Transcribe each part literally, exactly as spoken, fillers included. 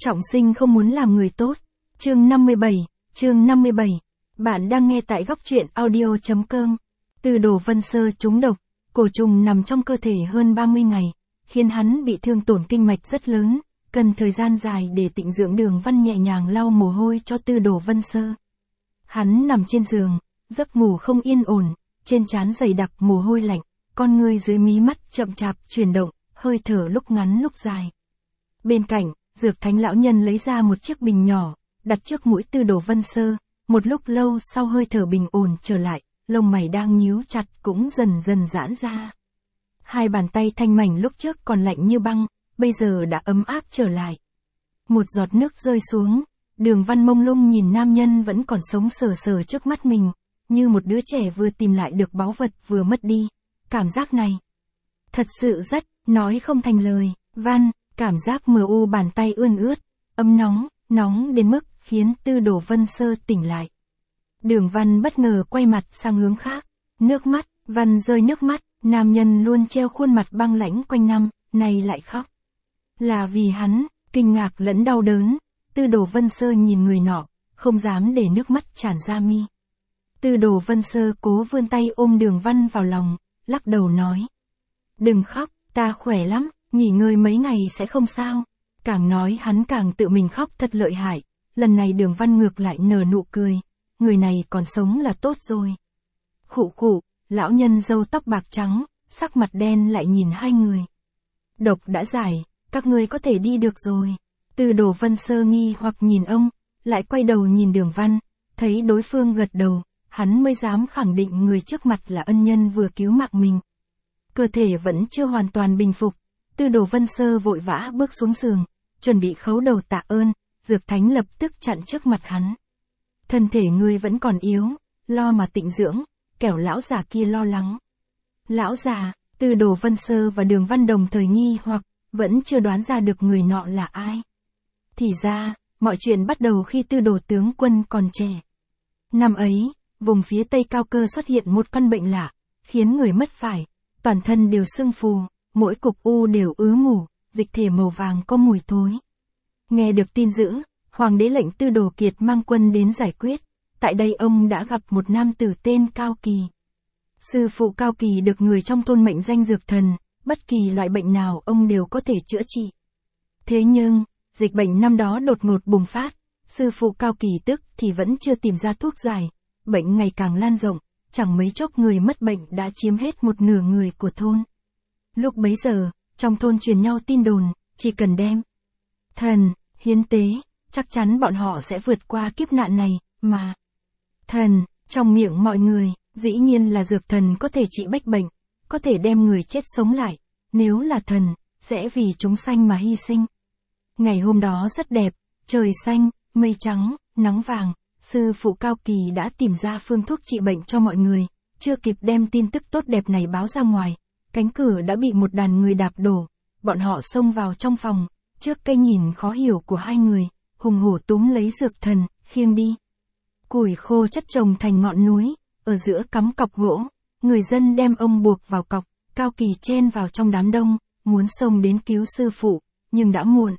Trọng sinh không muốn làm người tốt. Chương năm mươi bảy, chương năm mươi bảy. Bạn đang nghe tại góc truyện audio chấm com. Tư Đồ Vân Sơ trúng độc, cổ trùng nằm trong cơ thể hơn ba mươi ngày, khiến hắn bị thương tổn kinh mạch rất lớn, cần thời gian dài để tịnh dưỡng. Đường Văn nhẹ nhàng lau mồ hôi cho Tư Đồ Vân Sơ. Hắn nằm trên giường, giấc ngủ không yên ổn, trên trán dày đặc mồ hôi lạnh, con ngươi dưới mí mắt chậm chạp chuyển động, hơi thở lúc ngắn lúc dài. Bên cạnh, Dược Thánh lão nhân lấy ra một chiếc bình nhỏ, đặt trước mũi Tư Đồ Vân Sơ, một lúc lâu sau hơi thở bình ổn trở lại, lông mày đang nhíu chặt cũng dần dần giãn ra. Hai bàn tay thanh mảnh lúc trước còn lạnh như băng, bây giờ đã ấm áp trở lại. Một giọt nước rơi xuống, Đường Văn mông lung nhìn nam nhân vẫn còn sống sờ sờ trước mắt mình, như một đứa trẻ vừa tìm lại được báu vật vừa mất đi. Cảm giác này, thật sự rất, nói không thành lời. Văn, cảm giác mờ u bàn tay ươn ướt, ấm nóng, nóng đến mức khiến Tư Đồ Vân Sơ tỉnh lại. Đường Văn bất ngờ quay mặt sang hướng khác, nước mắt, Văn rơi nước mắt, nam nhân luôn treo khuôn mặt băng lãnh quanh năm, nay lại khóc. Là vì hắn, kinh ngạc lẫn đau đớn, Tư Đồ Vân Sơ nhìn người nọ, không dám để nước mắt tràn ra mi. Tư Đồ Vân Sơ cố vươn tay ôm Đường Văn vào lòng, lắc đầu nói. Đừng khóc, ta khỏe lắm, nghỉ ngơi mấy ngày sẽ không sao. Càng nói hắn càng tự mình khóc thật lợi hại, lần này Đường Văn ngược lại nở nụ cười, người này còn sống là tốt rồi. Khụ khụ, lão nhân râu tóc bạc trắng, sắc mặt đen lại nhìn hai người. Độc đã giải, các ngươi có thể đi được rồi. Tư Đồ Vân Sơ nghi hoặc nhìn ông, lại quay đầu nhìn Đường Văn, thấy đối phương gật đầu, hắn mới dám khẳng định người trước mặt là ân nhân vừa cứu mạng mình. Cơ thể vẫn chưa hoàn toàn bình phục, Tư Đồ Vân Sơ vội vã bước xuống giường, chuẩn bị khấu đầu tạ ơn, Dược Thánh lập tức chặn trước mặt hắn. Thân thể ngươi vẫn còn yếu, lo mà tịnh dưỡng, kẻo lão già kia lo lắng. Lão già, Tư Đồ Vân Sơ và Đường Văn đồng thời nghi hoặc, vẫn chưa đoán ra được người nọ là ai. Thì ra, mọi chuyện bắt đầu khi Tư Đồ tướng quân còn trẻ. Năm ấy, vùng phía Tây Cao Cơ xuất hiện một căn bệnh lạ, khiến người mất phải, toàn thân đều sưng phù, mỗi cục u đều ứ mủ, dịch thể màu vàng có mùi thối. Nghe được tin dữ, Hoàng đế lệnh Tư Đồ Kiệt mang quân đến giải quyết, tại đây ông đã gặp một nam tử tên Cao Kỳ. Sư phụ Cao Kỳ được người trong thôn mệnh danh dược thần, bất kỳ loại bệnh nào ông đều có thể chữa trị. Thế nhưng, dịch bệnh năm đó đột ngột bùng phát, sư phụ Cao Kỳ tức thì vẫn chưa tìm ra thuốc giải, bệnh ngày càng lan rộng, chẳng mấy chốc người mất bệnh đã chiếm hết một nửa người của thôn. Lúc bấy giờ, trong thôn truyền nhau tin đồn, chỉ cần đem thần, hiến tế, chắc chắn bọn họ sẽ vượt qua kiếp nạn này, mà thần, trong miệng mọi người, dĩ nhiên là dược thần có thể trị bách bệnh, có thể đem người chết sống lại, nếu là thần, sẽ vì chúng sanh mà hy sinh. Ngày hôm đó rất đẹp, trời xanh, mây trắng, nắng vàng, sư phụ Cao Kỳ đã tìm ra phương thuốc trị bệnh cho mọi người, chưa kịp đem tin tức tốt đẹp này báo ra ngoài, cánh cửa đã bị một đàn người đạp đổ, bọn họ xông vào trong phòng, trước cái nhìn khó hiểu của hai người, hùng hổ túm lấy dược thần, khiêng đi. Củi khô chất chồng thành ngọn núi, ở giữa cắm cọc gỗ, người dân đem ông buộc vào cọc, Cao Kỳ chen vào trong đám đông, muốn xông đến cứu sư phụ, nhưng đã muộn.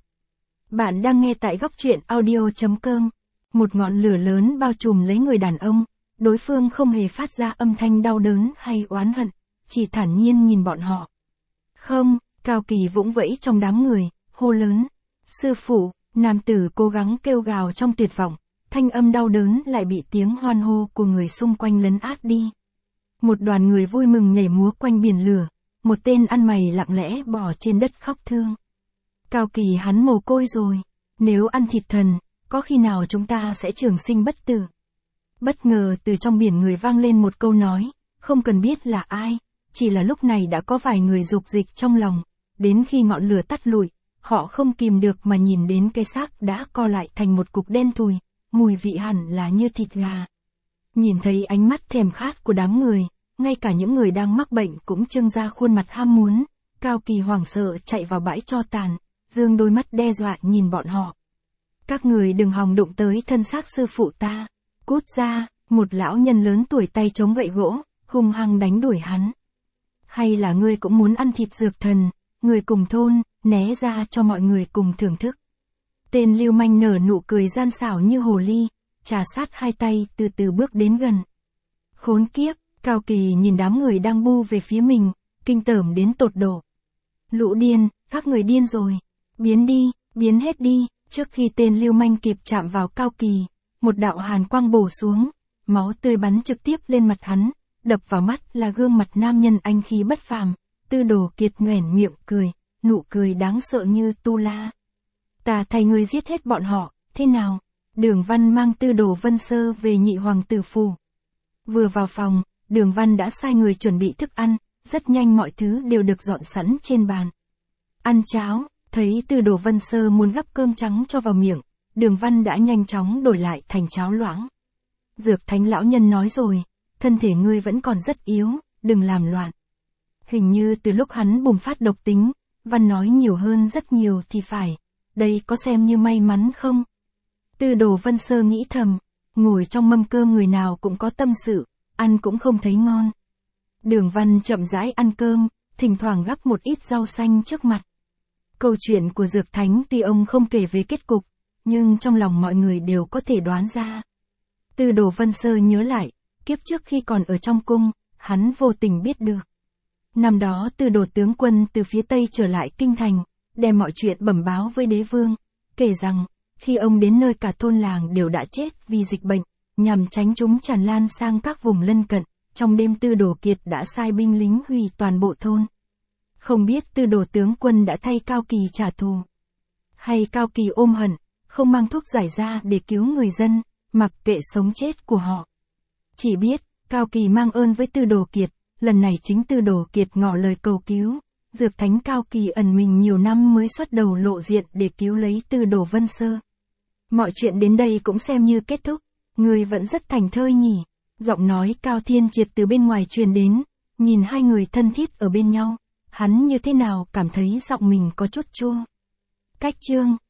Bạn đang nghe tại góc truyện audio chấm com. Một ngọn lửa lớn bao trùm lấy người đàn ông, đối phương không hề phát ra âm thanh đau đớn hay oán hận, chỉ thản nhiên nhìn bọn họ. Không, Cao Kỳ vũng vẫy trong đám người, hô lớn. Sư phụ, nam tử cố gắng kêu gào trong tuyệt vọng, thanh âm đau đớn lại bị tiếng hoan hô của người xung quanh lấn át đi. Một đoàn người vui mừng nhảy múa quanh biển lửa, một tên ăn mày lặng lẽ bò trên đất khóc thương. Cao Kỳ hắn mồ côi rồi, nếu ăn thịt thần, có khi nào chúng ta sẽ trường sinh bất tử. Bất ngờ từ trong biển người vang lên một câu nói, không cần biết là ai, chỉ là lúc này đã có vài người dục dịch trong lòng, đến khi ngọn lửa tắt lụi, họ không kìm được mà nhìn đến cái xác đã co lại thành một cục đen thùi, mùi vị hẳn là như thịt gà. Nhìn thấy ánh mắt thèm khát của đám người, ngay cả những người đang mắc bệnh cũng trưng ra khuôn mặt ham muốn, Cao Kỳ hoảng sợ chạy vào bãi tro tàn, dương đôi mắt đe dọa nhìn bọn họ. Các người đừng hòng đụng tới thân xác sư phụ ta. Cút ra, một lão nhân lớn tuổi tay chống gậy gỗ, hung hăng đánh đuổi hắn. Hay là ngươi cũng muốn ăn thịt dược thần, người cùng thôn, né ra cho mọi người cùng thưởng thức. Tên lưu manh nở nụ cười gian xảo như hồ ly, trà sát hai tay từ từ bước đến gần. Khốn kiếp, Cao Kỳ nhìn đám người đang bu về phía mình, kinh tởm đến tột độ. Lũ điên, các người điên rồi. Biến đi, biến hết đi. Trước khi tên lưu manh kịp chạm vào Cao Kỳ, một đạo hàn quang bổ xuống, máu tươi bắn trực tiếp lên mặt hắn, đập vào mắt là gương mặt nam nhân anh khí bất phàm. Tư Đồ Kiệt nhoẻn miệng cười, nụ cười đáng sợ như tu la. Ta thay ngươi giết hết bọn họ, thế nào? Đường Văn mang Tư Đồ Vân Sơ về nhị hoàng tử phủ. Vừa vào phòng, Đường Văn đã sai người chuẩn bị thức ăn, rất nhanh mọi thứ đều được dọn sẵn trên bàn. Ăn cháo, thấy Tư Đồ Vân Sơ muốn gắp cơm trắng cho vào miệng, Đường Văn đã nhanh chóng đổi lại thành cháo loãng. Dược Thánh lão nhân nói rồi, thân thể ngươi vẫn còn rất yếu, đừng làm loạn. Hình như từ lúc hắn bùng phát độc tính, Văn nói nhiều hơn rất nhiều thì phải, đây có xem như may mắn không? Tư Đồ Vân Sơ nghĩ thầm, ngồi trong mâm cơm người nào cũng có tâm sự, ăn cũng không thấy ngon. Đường Văn chậm rãi ăn cơm, thỉnh thoảng gắp một ít rau xanh trước mặt. Câu chuyện của Dược Thánh tuy ông không kể về kết cục, nhưng trong lòng mọi người đều có thể đoán ra. Tư Đồ Vân Sơ nhớ lại, kiếp trước khi còn ở trong cung, hắn vô tình biết được. Năm đó Tư Đồ tướng quân từ phía Tây trở lại kinh thành, đem mọi chuyện bẩm báo với đế vương, kể rằng, khi ông đến nơi cả thôn làng đều đã chết vì dịch bệnh, nhằm tránh chúng tràn lan sang các vùng lân cận, trong đêm Tư Đồ Kiệt đã sai binh lính hủy toàn bộ thôn. Không biết Tư Đồ tướng quân đã thay Cao Kỳ trả thù, hay Cao Kỳ ôm hận, không mang thuốc giải ra để cứu người dân, mặc kệ sống chết của họ. Chỉ biết, Cao Kỳ mang ơn với Tư Đồ Kiệt, lần này chính Tư Đồ Kiệt ngỏ lời cầu cứu. Dược Thánh Cao Kỳ ẩn mình nhiều năm mới xuất đầu lộ diện để cứu lấy Tư Đồ Vân Sơ. Mọi chuyện đến đây cũng xem như kết thúc, người vẫn rất thành thơi nhỉ. Giọng nói Cao Thiên Triệt từ bên ngoài truyền đến, nhìn hai người thân thiết ở bên nhau, hắn như thế nào cảm thấy giọng mình có chút chua. Cách chương